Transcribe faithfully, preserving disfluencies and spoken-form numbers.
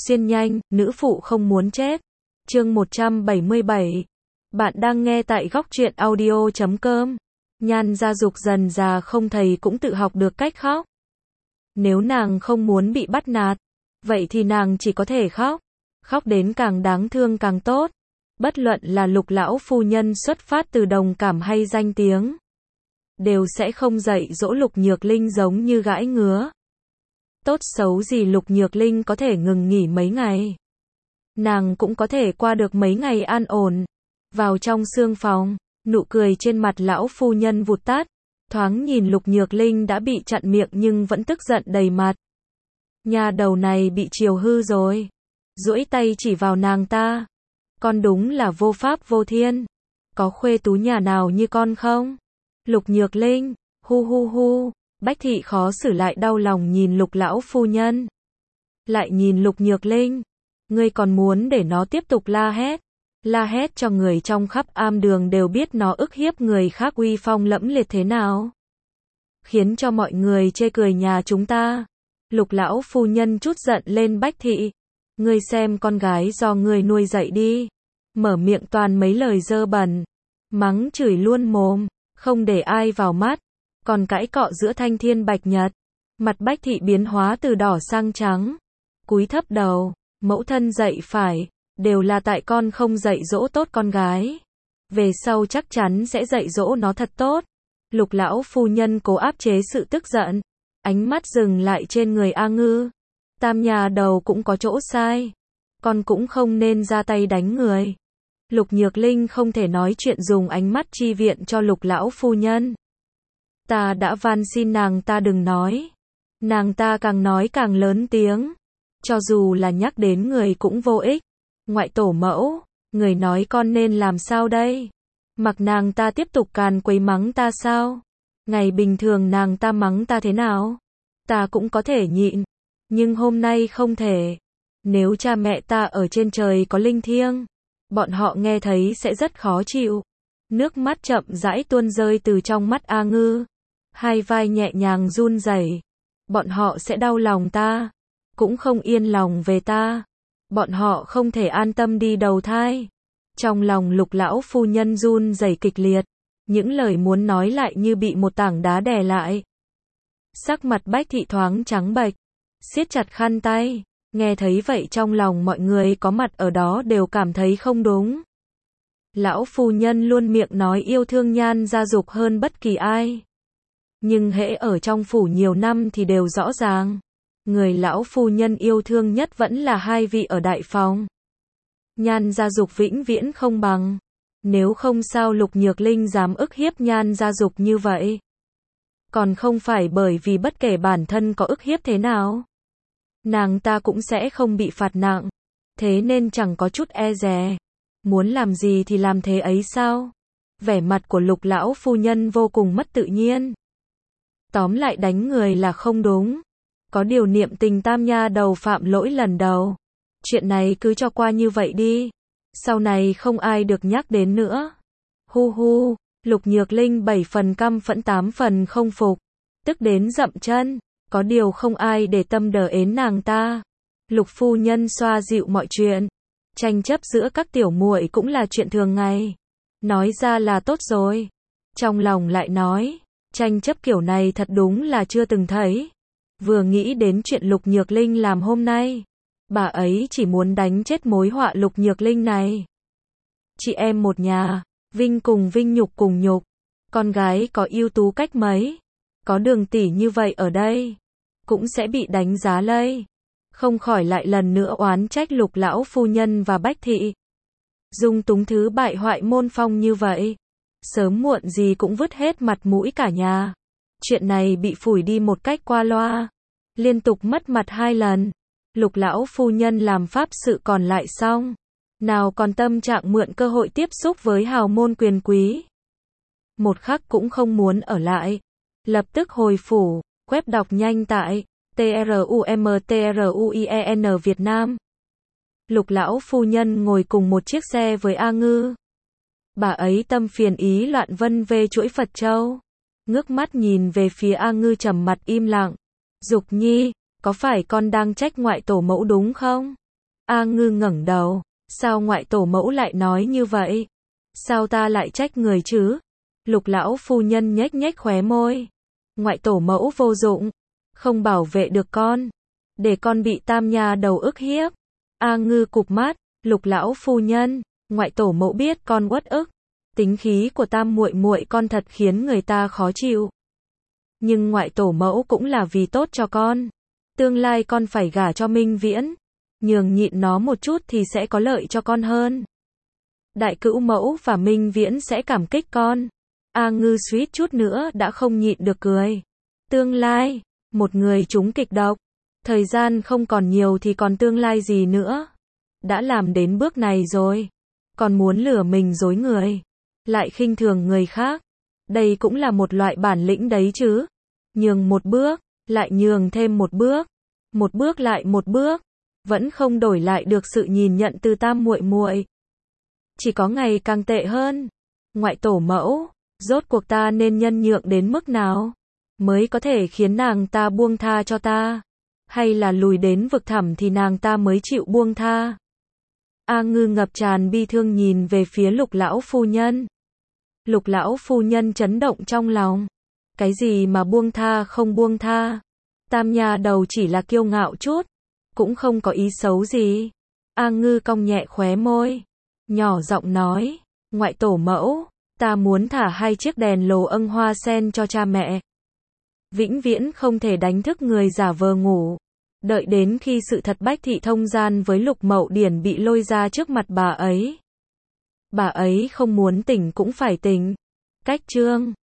Xuyên nhanh, nữ phụ không muốn chết. Chương một trăm bảy mươi bảy. Bạn đang nghe tại góc truyện audio chấm com. Nhan Gia Dục dần già không thầy cũng tự học được cách khóc. Nếu nàng không muốn bị bắt nạt, vậy thì nàng chỉ có thể khóc. Khóc đến càng đáng thương càng tốt. Bất luận là Lục lão phu nhân xuất phát từ đồng cảm hay danh tiếng, đều sẽ không dạy dỗ Lục Nhược Linh giống như gãi ngứa. Tốt xấu gì Lục Nhược Linh có thể ngừng nghỉ mấy ngày. Nàng cũng có thể qua được mấy ngày an ổn. Vào trong sương phòng, nụ cười trên mặt lão phu nhân vụt tắt. Thoáng nhìn Lục Nhược Linh đã bị chặn miệng nhưng vẫn tức giận đầy mặt. Nhà đầu này bị chiều hư rồi. Duỗi tay chỉ vào nàng ta. Con đúng là vô pháp vô thiên. Có khuê tú nhà nào như con không? Lục Nhược Linh, hu hu hu. Bách thị khó xử lại đau lòng nhìn Lục lão phu nhân. Lại nhìn Lục Nhược Linh. Ngươi còn muốn để nó tiếp tục la hét. La hét cho người trong khắp am đường đều biết nó ức hiếp người khác uy phong lẫm liệt thế nào. Khiến cho mọi người chê cười nhà chúng ta. Lục lão phu nhân trút giận lên Bách thị. Ngươi xem con gái do ngươi nuôi dạy đi. Mở miệng toàn mấy lời dơ bẩn. Mắng chửi luôn mồm. Không để ai vào mắt. Còn cãi cọ giữa thanh thiên bạch nhật. Mặt Bách thị biến hóa từ đỏ sang trắng. Cúi thấp đầu. Mẫu thân dạy phải. Đều là tại con không dạy dỗ tốt con gái. Về sau chắc chắn sẽ dạy dỗ nó thật tốt. Lục lão phu nhân cố áp chế sự tức giận. Ánh mắt dừng lại trên người A Ngư. Tam nhà đầu cũng có chỗ sai. Con cũng không nên ra tay đánh người. Lục Nhược Linh không thể nói chuyện dùng ánh mắt chi viện cho Lục lão phu nhân. Ta đã van xin nàng ta đừng nói. Nàng ta càng nói càng lớn tiếng. Cho dù là nhắc đến người cũng vô ích. Ngoại tổ mẫu, người nói con nên làm sao đây? Mặc nàng ta tiếp tục càn quấy mắng ta sao? Ngày bình thường nàng ta mắng ta thế nào? Ta cũng có thể nhịn. Nhưng hôm nay không thể. Nếu cha mẹ ta ở trên trời có linh thiêng, bọn họ nghe thấy sẽ rất khó chịu. Nước mắt chậm rãi tuôn rơi từ trong mắt A Ngư. Hai vai nhẹ nhàng run rẩy. Bọn họ sẽ đau lòng ta. Cũng không yên lòng về ta. Bọn họ không thể an tâm đi đầu thai. Trong lòng Lục lão phu nhân run rẩy kịch liệt. Những lời muốn nói lại như bị một tảng đá đè lại. Sắc mặt Bách thị thoáng trắng bệch. Siết chặt khăn tay. Nghe thấy vậy trong lòng mọi người có mặt ở đó đều cảm thấy không đúng. Lão phu nhân luôn miệng nói yêu thương Nhan Gia Dục hơn bất kỳ ai. Nhưng hễ ở trong phủ nhiều năm thì đều rõ ràng. Người lão phu nhân yêu thương nhất vẫn là hai vị ở đại phòng. Nhan Gia Dục vĩnh viễn không bằng. Nếu không sao Lục Nhược Linh dám ức hiếp Nhan Gia Dục như vậy. Còn không phải bởi vì bất kể bản thân có ức hiếp thế nào, nàng ta cũng sẽ không bị phạt nặng. Thế nên chẳng có chút e dè. Muốn làm gì thì làm thế ấy sao? Vẻ mặt của Lục lão phu nhân vô cùng mất tự nhiên. Tóm lại đánh người là không đúng. Có điều niệm tình tam nha đầu phạm lỗi lần đầu. Chuyện này cứ cho qua như vậy đi. Sau này không ai được nhắc đến nữa. Hu hu, Lục Nhược Linh bảy phần căm phẫn tám phần không phục. Tức đến dậm chân. Có điều không ai để tâm đờ ến nàng ta. Lục phu nhân xoa dịu mọi chuyện. Tranh chấp giữa các tiểu muội cũng là chuyện thường ngày. Nói ra là tốt rồi. Trong lòng lại nói. Tranh chấp kiểu này thật đúng là chưa từng thấy. Vừa nghĩ đến chuyện Lục Nhược Linh làm hôm nay, bà ấy chỉ muốn đánh chết mối họa Lục Nhược Linh này. Chị em một nhà, vinh cùng vinh nhục cùng nhục. Con gái có ưu tú cách mấy, có Đường tỷ như vậy ở đây, cũng sẽ bị đánh giá lây. Không khỏi lại lần nữa oán trách Lục lão phu nhân và Bách thị. Dung túng thứ bại hoại môn phong như vậy, sớm muộn gì cũng vứt hết mặt mũi cả nhà. Chuyện này bị phủi đi một cách qua loa. Liên tục mất mặt hai lần. Lục lão phu nhân làm pháp sự còn lại xong. Nào còn tâm trạng mượn cơ hội tiếp xúc với hào môn quyền quý. Một khắc cũng không muốn ở lại. Lập tức hồi phủ. Web đọc nhanh tại trumtrumien Việt Nam. Lục lão phu nhân ngồi cùng một chiếc xe với A Ngư. Bà ấy tâm phiền ý loạn vân về chuỗi Phật Châu. Ngước mắt nhìn về phía A Ngư trầm mặt im lặng. Dục nhi, có phải con đang trách ngoại tổ mẫu đúng không? A Ngư ngẩng đầu, sao ngoại tổ mẫu lại nói như vậy? Sao ta lại trách người chứ? Lục lão phu nhân nhếch nhếch khóe môi. Ngoại tổ mẫu vô dụng, không bảo vệ được con, để con bị tam nha đầu ức hiếp. A Ngư cụp mắt, Lục lão phu nhân, ngoại tổ mẫu biết con uất ức, tính khí của tam muội muội con thật khiến người ta khó chịu. Nhưng ngoại tổ mẫu cũng là vì tốt cho con. Tương lai con phải gả cho Minh Viễn, nhường nhịn nó một chút thì sẽ có lợi cho con hơn. Đại cữu mẫu và Minh Viễn sẽ cảm kích con. A Ngư suýt chút nữa đã không nhịn được cười. Tương lai, một người trúng kịch độc, thời gian không còn nhiều thì còn tương lai gì nữa. Đã làm đến bước này rồi, còn muốn lừa mình dối người, lại khinh thường người khác. Đây cũng là một loại bản lĩnh đấy chứ. Nhường một bước, lại nhường thêm một bước, một bước lại một bước, vẫn không đổi lại được sự nhìn nhận từ tam muội muội. Chỉ có ngày càng tệ hơn. Ngoại tổ mẫu, rốt cuộc ta nên nhân nhượng đến mức nào mới có thể khiến nàng ta buông tha cho ta? Hay là lùi đến vực thẳm thì nàng ta mới chịu buông tha? A Ngư ngập tràn bi thương nhìn về phía Lục lão phu nhân. Lục lão phu nhân chấn động trong lòng. Cái gì mà buông tha không buông tha? Tam nha đầu chỉ là kiêu ngạo chút, cũng không có ý xấu gì. A Ngư cong nhẹ khóe môi, nhỏ giọng nói, ngoại tổ mẫu, ta muốn thả hai chiếc đèn lồ âng hoa sen cho cha mẹ. Vĩnh viễn không thể đánh thức người giả vờ ngủ. Đợi đến khi sự thật Bách Thị thông gian với Lục Mậu Điển bị lôi ra trước mặt bà ấy. Bà ấy không muốn tỉnh cũng phải tỉnh. Cách chương